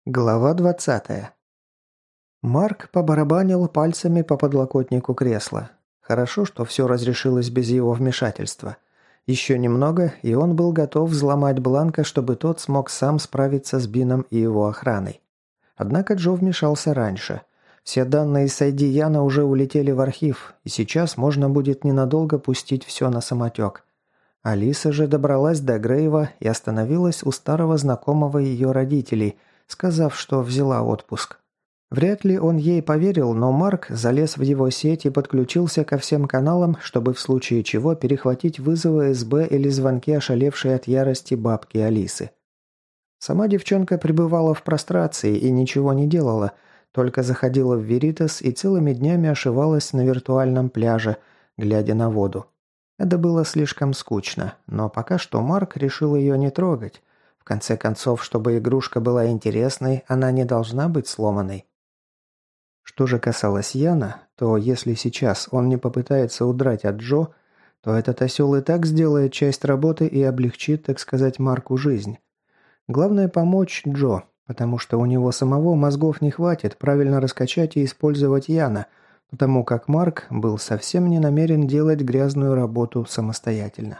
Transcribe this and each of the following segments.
Глава 20. Марк побарабанил пальцами по подлокотнику кресла. Хорошо, что все разрешилось без его вмешательства. Еще немного, и он был готов взломать Бланка, чтобы тот смог сам справиться с Бином и его охраной. Однако Джо вмешался раньше. Все данные с ID Яна уже улетели в архив, и сейчас можно будет ненадолго пустить все на самотек. Алиса же добралась до Грейва и остановилась у старого знакомого ее родителей, сказав, что взяла отпуск. Вряд ли он ей поверил, но Марк залез в его сеть и подключился ко всем каналам, чтобы в случае чего перехватить вызовы СБ или звонки ошалевшей от ярости бабки Алисы. Сама девчонка пребывала в прострации и ничего не делала, только заходила в Веритас и целыми днями ошивалась на виртуальном пляже, глядя на воду. Это было слишком скучно, но пока что Марк решил ее не трогать. В конце концов, чтобы игрушка была интересной, она не должна быть сломанной. Что же касалось Яна, то если сейчас он не попытается удрать от Джо, то этот осел и так сделает часть работы и облегчит, так сказать, Марку жизнь. Главное помочь Джо, потому что у него самого мозгов не хватит правильно раскачать и использовать Яна, потому как Марк был совсем не намерен делать грязную работу самостоятельно.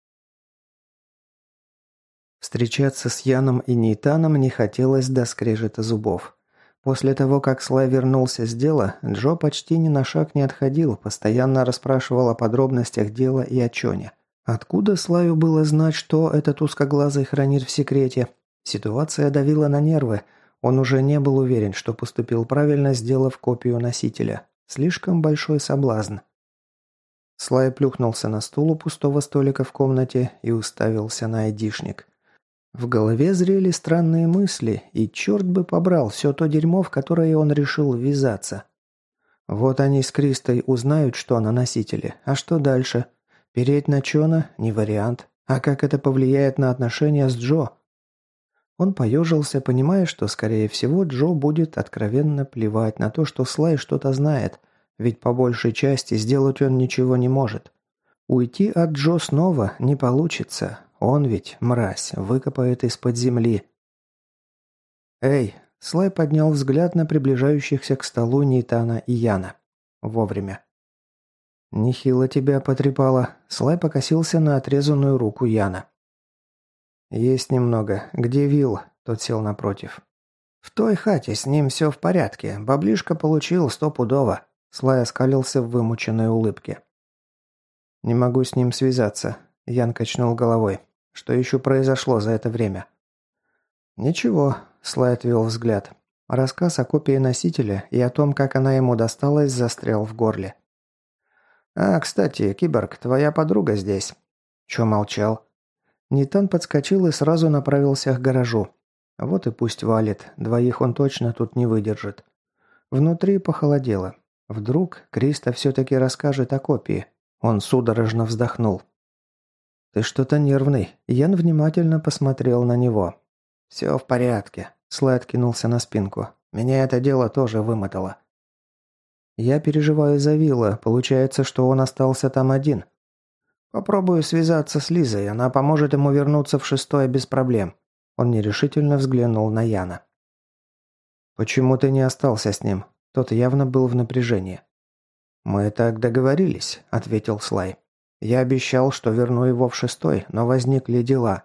Встречаться с Яном и Нейтаном не хотелось до скрежета зубов. После того, как Слай вернулся с дела, Джо почти ни на шаг не отходил, постоянно расспрашивал о подробностях дела и о Чоне. Откуда Слаю было знать, что этот узкоглазый хранит в секрете? Ситуация давила на нервы. Он уже не был уверен, что поступил правильно, сделав копию носителя. Слишком большой соблазн. Слай плюхнулся на стул у пустого столика в комнате и уставился на айдишник. В голове зрели странные мысли, и черт бы побрал все то дерьмо, в которое он решил ввязаться. Вот они с Кристой узнают, что на носителе, а что дальше? Переть на Чона – не вариант. А как это повлияет на отношения с Джо? Он поежился, понимая, что, скорее всего, Джо будет откровенно плевать на то, что Слай что-то знает, ведь по большей части сделать он ничего не может. Уйти от Джо снова не получится. Он ведь, мразь, выкопает из-под земли. «Эй!» – Слай поднял взгляд на приближающихся к столу Нейтана и Яна. Вовремя. «Нехило тебя потрепало». Слай покосился на отрезанную руку Яна. «Есть немного. Где Вилл?» – тот сел напротив. «В той хате с ним все в порядке. Баблишка получил стопудово». Слай оскалился в вымученной улыбке. «Не могу с ним связаться», – Ян качнул головой. «Что еще произошло за это время?» «Ничего», – Слай отвел взгляд. Рассказ о копии носителя и о том, как она ему досталась, застрял в горле. «А, кстати, Киборг, твоя подруга здесь». «Чё молчал?» Нейтан подскочил и сразу направился к гаражу. Вот и пусть валит, двоих он точно тут не выдержит. Внутри похолодело. Вдруг Криста все-таки расскажет о копии. Он судорожно вздохнул. «Ты что-то нервный». Ян внимательно посмотрел на него. «Все в порядке», – Слай откинулся на спинку. «Меня это дело тоже вымотало». «Я переживаю за Вилла. Получается, что он остался там один». «Попробую связаться с Лизой. Она поможет ему вернуться в шестое без проблем». Он нерешительно взглянул на Яна. «Почему ты не остался с ним?» Тот явно был в напряжении. «Мы так договорились», – ответил Слай. «Я обещал, что верну его в шестой, но возникли дела».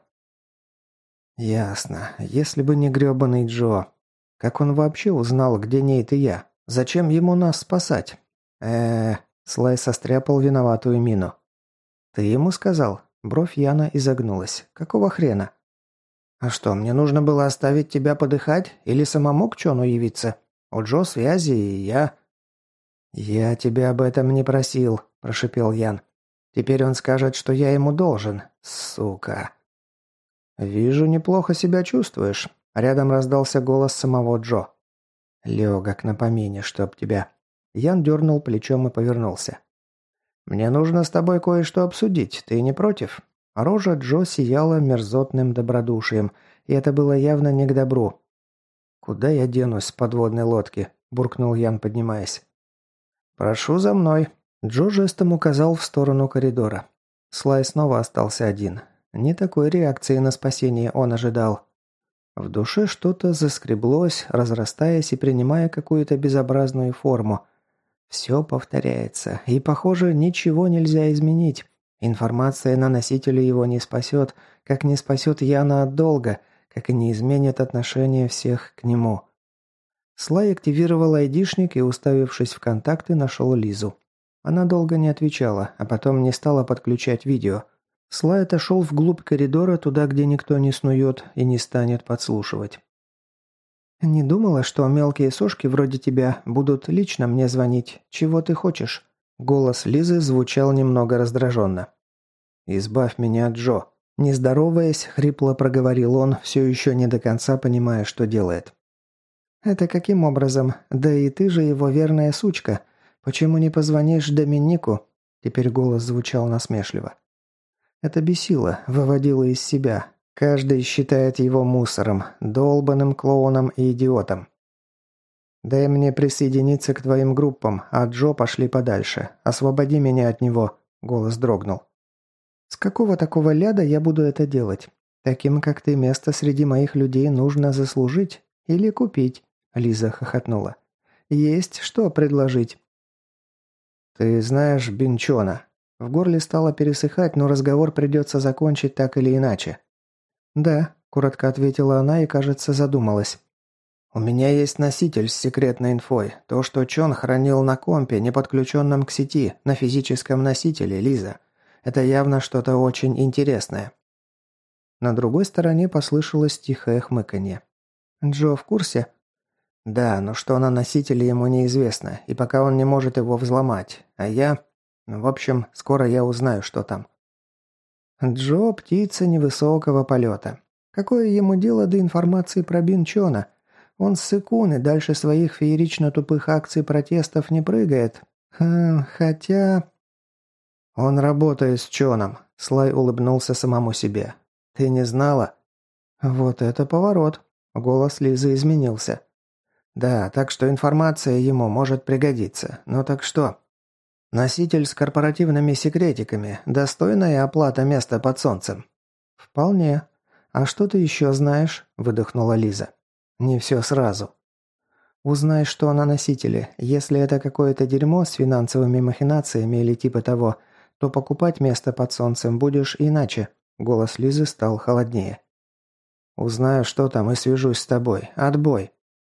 «Ясно. Если бы не грёбаный Джо. Как он вообще узнал, где Нейт и я? Зачем ему нас спасать?» Слай состряпал виноватую мину. «Ты ему сказал?» Бровь Яна изогнулась. «Какого хрена?» «А что, мне нужно было оставить тебя подыхать? Или самому к Чону явиться? У Джо связи, и я...» «Я тебя об этом не просил», – прошипел Ян. «Теперь он скажет, что я ему должен. Сука». «Вижу, неплохо себя чувствуешь». Рядом раздался голос самого Джо. «Легок на помине, чтоб тебя». Ян дернул плечом и повернулся. «Мне нужно с тобой кое-что обсудить. Ты не против?» Рожа Джо сияла мерзотным добродушием, и это было явно не к добру. «Куда я денусь с подводной лодки?» – буркнул Ян, поднимаясь. «Прошу за мной». Джо жестом указал в сторону коридора. Слай снова остался один. Не такой реакции на спасение он ожидал. В душе что-то заскреблось, разрастаясь и принимая какую-то безобразную форму. Все повторяется, и, похоже, ничего нельзя изменить. Информация на носителе его не спасет, как не спасет Яна от долга, как и не изменит отношение всех к нему. Слай активировал айдишник и, уставившись в контакты, нашел Лизу. Она долго не отвечала, а потом не стала подключать видео. Слай отошел вглубь коридора, туда, где никто не снует и не станет подслушивать. «Не думала, что мелкие сошки вроде тебя будут лично мне звонить. Чего ты хочешь?» Голос Лизы звучал немного раздраженно. «Избавь меня от Джо». Не здороваясь, хрипло проговорил он, все еще не до конца понимая, что делает. «Это каким образом? Да и ты же его верная сучка. Почему не позвонишь Доминику?» Теперь голос звучал насмешливо. Это бесило, выводило из себя. Каждый считает его мусором, долбаным клоуном и идиотом. «Дай мне присоединиться к твоим группам, а Джо пошли подальше. Освободи меня от него», — голос дрогнул. «С какого такого ляда я буду это делать? Таким, как ты, место среди моих людей нужно заслужить или купить», — Лиза хохотнула. «Есть что предложить». «Ты знаешь Бинчона?» В горле стало пересыхать, но разговор придется закончить так или иначе. «Да», – коротко ответила она и, кажется, задумалась. «У меня есть носитель с секретной инфой. То, что Чон хранил на компе, не подключенном к сети, на физическом носителе, Лиза. Это явно что-то очень интересное». На другой стороне послышалось тихое хмыканье. «Джо в курсе?» «Да, но что на носителе ему неизвестно, и пока он не может его взломать. А я... В общем, скоро я узнаю, что там». Джо – птица невысокого полета. Какое ему дело до информации про Бинчона? Он ссыкун и дальше своих феерично-тупых акций протестов не прыгает. Хотя... Он работает с Чоном. Слай улыбнулся самому себе. Ты не знала? Вот это поворот. Голос Лизы изменился. Да, так что информация ему может пригодиться. Ну так что? Носитель с корпоративными секретиками. Достойная оплата места под солнцем. Вполне. А что ты еще знаешь? Выдохнула Лиза. Не все сразу. Узнай, что на носителе. Если это какое-то дерьмо с финансовыми махинациями или типа того, то покупать место под солнцем будешь иначе. Голос Лизы стал холоднее. Узнаю, что там, и свяжусь с тобой. Отбой.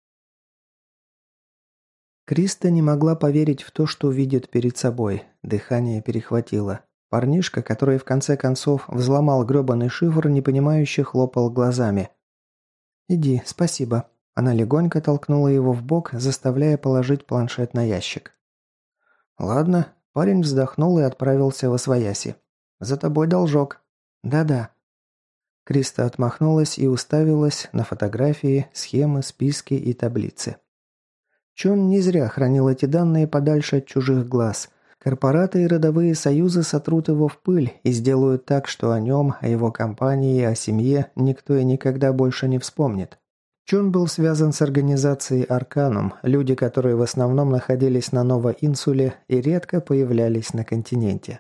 Криста не могла поверить в то, что видит перед собой. Дыхание перехватило. Парнишка, который в конце концов взломал грёбаный шифр, непонимающе хлопал глазами. «Иди, спасибо». Она легонько толкнула его в бок, заставляя положить планшет на ящик. «Ладно». Парень вздохнул и отправился восвояси. «За тобой должок». «Да-да». Криста отмахнулась и уставилась на фотографии, схемы, списки и таблицы. Чон не зря хранил эти данные подальше от чужих глаз. Корпораты и родовые союзы сотрут его в пыль и сделают так, что о нем, о его компании и о семье никто и никогда больше не вспомнит. Чон был связан с организацией Арканум, люди, которые в основном находились на Нова-Инсуле и редко появлялись на континенте.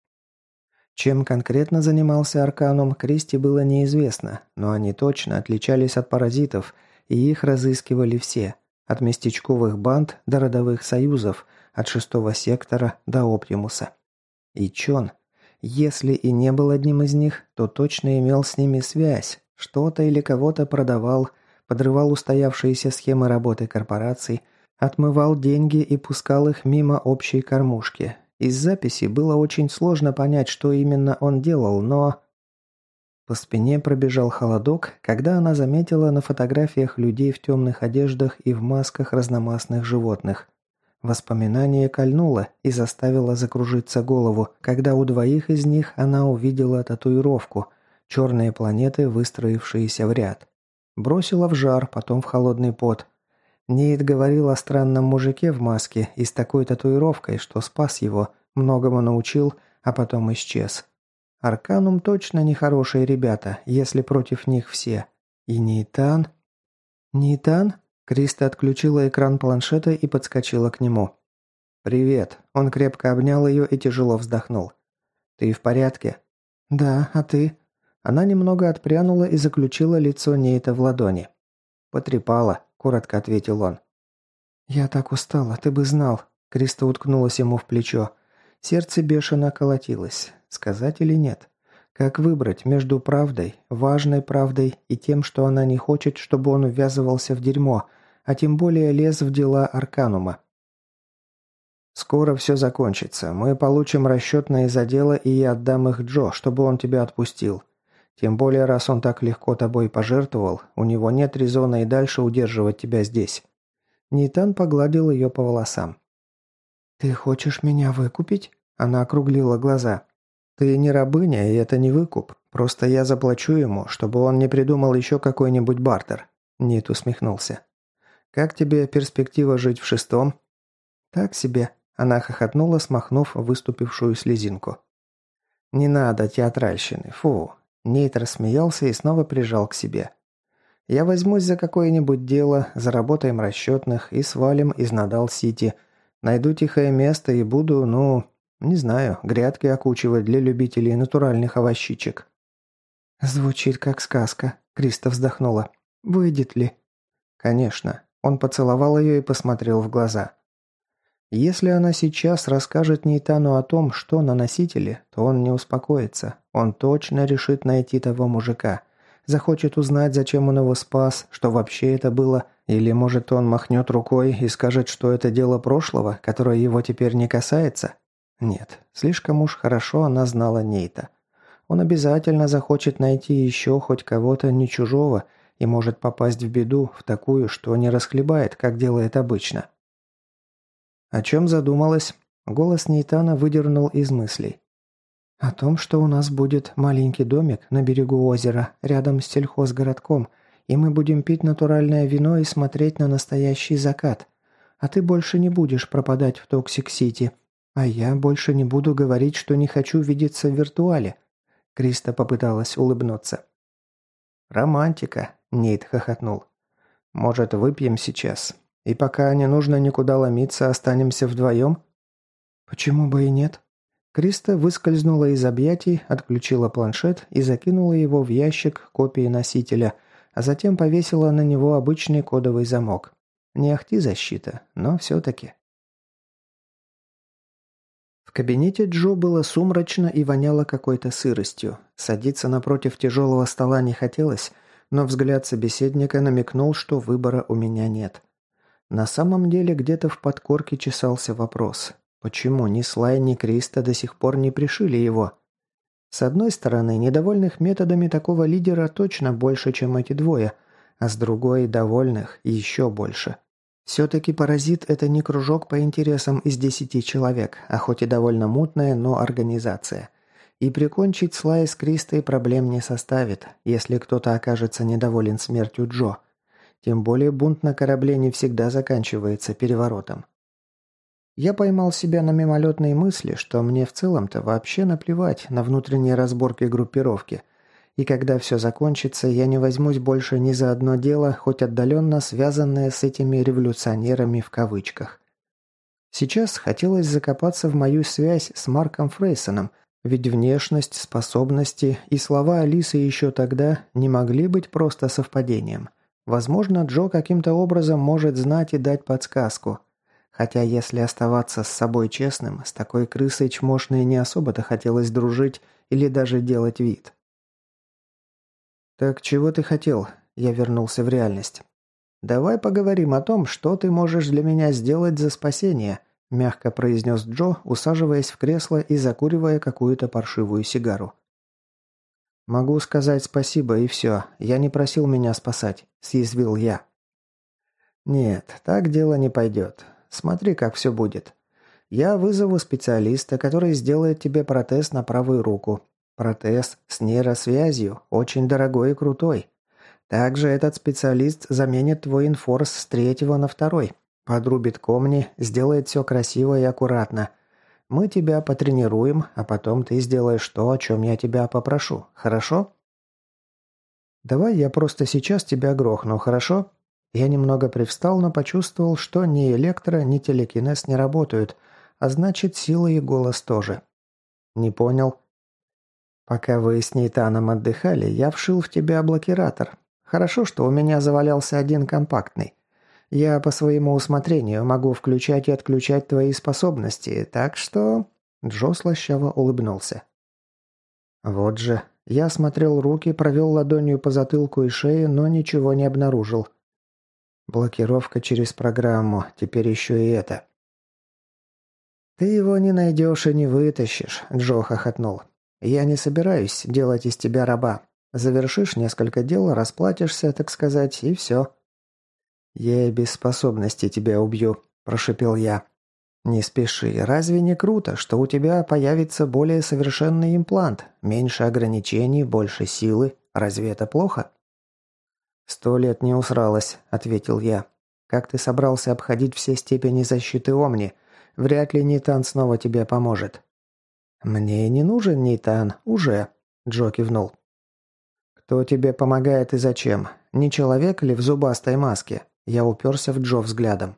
Чем конкретно занимался Арканум, Кристи было неизвестно, но они точно отличались от паразитов, и их разыскивали все, от местечковых банд до родовых союзов, от 6-го сектора до Оптимуса. И Чон, если и не был одним из них, то точно имел с ними связь, что-то или кого-то продавал, подрывал устоявшиеся схемы работы корпораций, отмывал деньги и пускал их мимо общей кормушки. Из записи было очень сложно понять, что именно он делал, но... По спине пробежал холодок, когда она заметила на фотографиях людей в темных одеждах и в масках разномастных животных. Воспоминание кольнуло и заставило закружиться голову, когда у двоих из них она увидела татуировку – черные планеты, выстроившиеся в ряд. Бросила в жар, потом в холодный пот. Нейт говорил о странном мужике в маске и с такой татуировкой, что спас его, многому научил, а потом исчез. Арканум точно нехорошие ребята, если против них все. И Нейтан... «Нейтан?» Криста отключила экран планшета и подскочила к нему. «Привет». Он крепко обнял ее и тяжело вздохнул. «Ты в порядке?» «Да, а ты?» Она немного отпрянула и заключила лицо Нейта в ладони. «Потрепала», – коротко ответил он. «Я так устала, ты бы знал». Криста уткнулась ему в плечо. Сердце бешено колотилось. Сказать или нет? Как выбрать между правдой, важной правдой и тем, что она не хочет, чтобы он ввязывался в дерьмо, а тем более лез в дела Арканума? «Скоро все закончится. Мы получим расчетные за дело, и я отдам их Джо, чтобы он тебя отпустил. Тем более, раз он так легко тобой пожертвовал, у него нет резона и дальше удерживать тебя здесь». Нейтан погладил ее по волосам. «Ты хочешь меня выкупить?» Она округлила глаза. «Ты не рабыня, и это не выкуп. Просто я заплачу ему, чтобы он не придумал еще какой-нибудь бартер». Нейт усмехнулся. «Как тебе перспектива жить в шестом?» «Так себе». Она хохотнула, смахнув выступившую слезинку. «Не надо театральщины. Фу». Нейт рассмеялся и снова прижал к себе. «Я возьмусь за какое-нибудь дело, заработаем расчетных и свалим из Надал-Сити. Найду тихое место и буду, не знаю, грядки окучивать для любителей натуральных овощичек». «Звучит как сказка», — Криста вздохнула. «Выйдет ли?» «Конечно». Он поцеловал ее и посмотрел в глаза. Если она сейчас расскажет Нейтану о том, что на носителе, то он не успокоится. Он точно решит найти того мужика. Захочет узнать, зачем он его спас, что вообще это было. Или, может, он махнет рукой и скажет, что это дело прошлого, которое его теперь не касается? Нет, слишком уж хорошо она знала Нейта. Он обязательно захочет найти еще хоть кого-то не чужого и может попасть в беду, в такую, что не расхлебает, как делает обычно. «О чем задумалась?» Голос Нейтана выдернул из мыслей. «О том, что у нас будет маленький домик на берегу озера, рядом с сельхозгородком, и мы будем пить натуральное вино и смотреть на настоящий закат. А ты больше не будешь пропадать в Токсик-Сити. А я больше не буду говорить, что не хочу видеться в виртуале». Криста попыталась улыбнуться. «Романтика», — Нейт хохотнул. «Может, выпьем сейчас? И пока не нужно никуда ломиться, останемся вдвоем?» «Почему бы и нет?» Криста выскользнула из объятий, отключила планшет и закинула его в ящик копии носителя, а затем повесила на него обычный кодовый замок. Не ахти защита, но все-таки. В кабинете Джо было сумрачно и воняло какой-то сыростью. Садиться напротив тяжелого стола не хотелось, но взгляд собеседника намекнул, что выбора у меня нет. На самом деле где-то в подкорке чесался вопрос. Почему ни Слай, ни Криста до сих пор не пришили его? С одной стороны, недовольных методами такого лидера точно больше, чем эти двое, а с другой, довольных еще больше. Все-таки паразит – это не кружок по интересам из 10 человек, а хоть и довольно мутная, но организация. И прикончить Слая с Кристой проблем не составит, если кто-то окажется недоволен смертью Джо. Тем более бунт на корабле не всегда заканчивается переворотом. Я поймал себя на мимолетной мысли, что мне в целом-то вообще наплевать на внутренние разборки группировки. И когда все закончится, я не возьмусь больше ни за одно дело, хоть отдаленно связанное с этими «революционерами» в кавычках. Сейчас хотелось закопаться в мою связь с Марком Фрейсоном, ведь внешность, способности и слова Алисы еще тогда не могли быть просто совпадением. Возможно, Джо каким-то образом может знать и дать подсказку. Хотя, если оставаться с собой честным, с такой крысой чмошной не особо-то хотелось дружить или даже делать вид. «Так чего ты хотел?» Я вернулся в реальность. «Давай поговорим о том, что ты можешь для меня сделать за спасение», мягко произнес Джо, усаживаясь в кресло и закуривая какую-то паршивую сигару. «Могу сказать спасибо и все. Я не просил меня спасать», – съязвил я. «Нет, так дело не пойдет. Смотри, как все будет. Я вызову специалиста, который сделает тебе протез на правую руку. Протез с нейросвязью, очень дорогой и крутой. Также этот специалист заменит твой инфорс с 3-го на 2-й. Подрубит комни, сделает все красиво и аккуратно. Мы тебя потренируем, а потом ты сделаешь то, о чем я тебя попрошу. Хорошо?» «Давай я просто сейчас тебя грохну, хорошо?» Я немного привстал, но почувствовал, что ни электро, ни телекинез не работают, а значит, сила и голос тоже. «Не понял». Пока вы с Нейтаном отдыхали, я вшил в тебя блокиратор. Хорошо, что у меня завалялся один компактный. Я по своему усмотрению могу включать и отключать твои способности, так что...» Джо слащаво улыбнулся. «Вот же. Я осмотрел руки, провел ладонью по затылку и шее, но ничего не обнаружил. Блокировка через программу, теперь еще и это». «Ты его не найдешь и не вытащишь», – Джо хохотнул. «Я не собираюсь делать из тебя раба. Завершишь несколько дел, расплатишься, так сказать, и все». «Я и без способности тебя убью», – прошипел я. «Не спеши. Разве не круто, что у тебя появится более совершенный имплант? Меньше ограничений, больше силы. Разве это плохо?» «100 лет не усралась», – ответил я. «Как ты собрался обходить все степени защиты Омни? Вряд ли Нейтан снова тебе поможет». «Мне не нужен Нейтан. Уже», – Джо кивнул. «Кто тебе помогает и зачем? Не человек ли в зубастой маске?» Я уперся в Джо взглядом.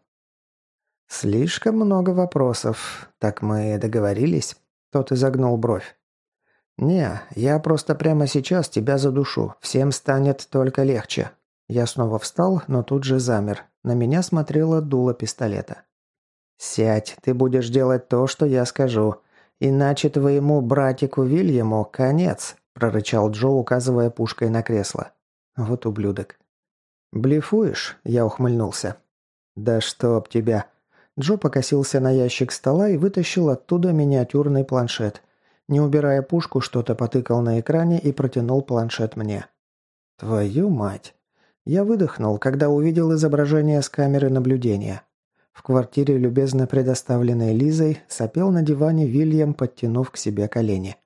«Слишком много вопросов. Так мы договорились?» Тот изогнул бровь. «Не, я просто прямо сейчас тебя задушу. Всем станет только легче». Я снова встал, но тут же замер. На меня смотрело дуло пистолета. «Сядь, ты будешь делать то, что я скажу. Иначе твоему братику Вильяму конец», – прорычал Джо, указывая пушкой на кресло. «Вот ублюдок». «Блефуешь?» – я ухмыльнулся. «Да чтоб тебя!» Джо покосился на ящик стола и вытащил оттуда миниатюрный планшет. Не убирая пушку, что-то потыкал на экране и протянул планшет мне. «Твою мать!» Я выдохнул, когда увидел изображение с камеры наблюдения. В квартире, любезно предоставленной Лизой, сопел на диване Вильям, подтянув к себе колени.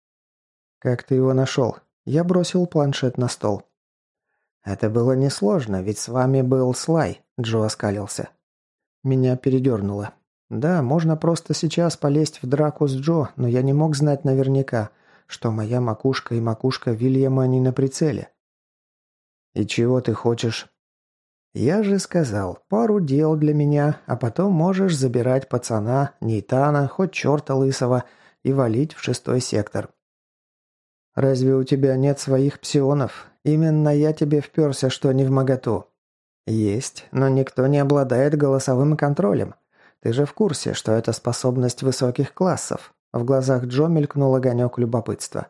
«Как ты его нашел?» Я бросил планшет на стол. «Это было несложно, ведь с вами был Слай», – Джо оскалился. Меня передернуло. Да, можно просто сейчас полезть в драку с Джо, но я не мог знать наверняка, что моя макушка и макушка Вильяма не на прицеле. «И чего ты хочешь?» «Я же сказал, пару дел для меня, а потом можешь забирать пацана, Нейтана, хоть черта лысого, и валить в 6-й сектор». «Разве у тебя нет своих псионов? Именно я тебе вперся, что не вмоготу». «Есть, но никто не обладает голосовым контролем. Ты же в курсе, что это способность высоких классов?» В глазах Джо мелькнул огонек любопытства.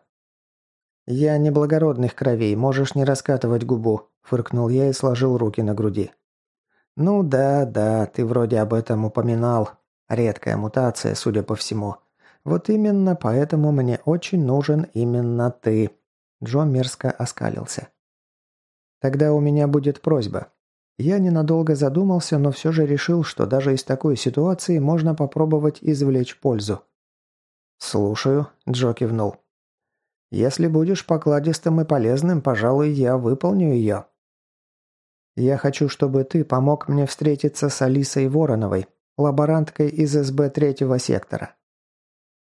«Я не благородных кровей, можешь не раскатывать губу», – фыркнул я и сложил руки на груди. «Ну да, ты вроде об этом упоминал. Редкая мутация, судя по всему. Вот именно поэтому мне очень нужен именно ты». Джо мерзко оскалился. «Тогда у меня будет просьба». Я ненадолго задумался, но все же решил, что даже из такой ситуации можно попробовать извлечь пользу. «Слушаю», – Джо кивнул. «Если будешь покладистым и полезным, пожалуй, я выполню ее». «Я хочу, чтобы ты помог мне встретиться с Алисой Вороновой, лаборанткой из СБ 3-го сектора.